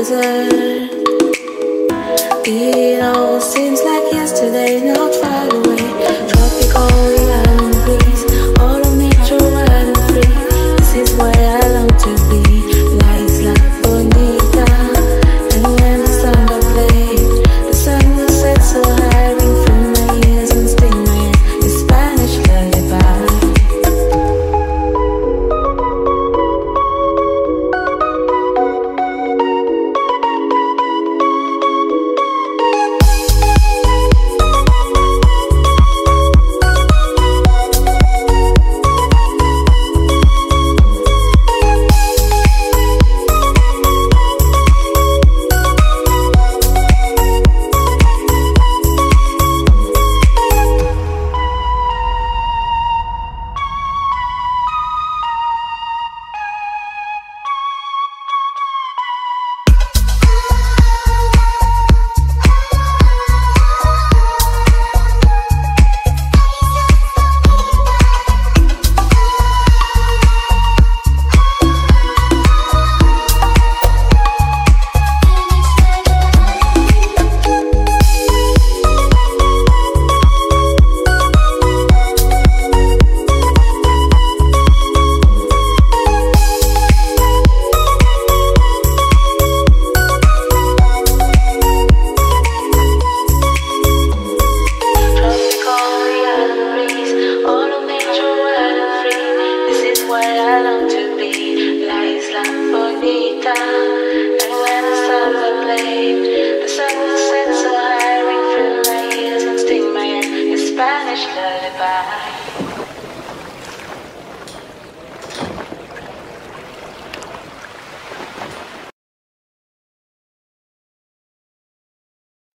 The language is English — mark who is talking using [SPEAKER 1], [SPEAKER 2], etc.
[SPEAKER 1] desert. It all seems like yesterday, not far away. Tropical island breeze, all of nature wild and free. This is where I long to be. Lights like bonita, and when the samba plays, the sun will set so high, ring through my ears and sting my ear. The Spanish lullaby. And when the stars are played, the sun will set so high, ring through my ears and sting my ear. The Spanish lullaby.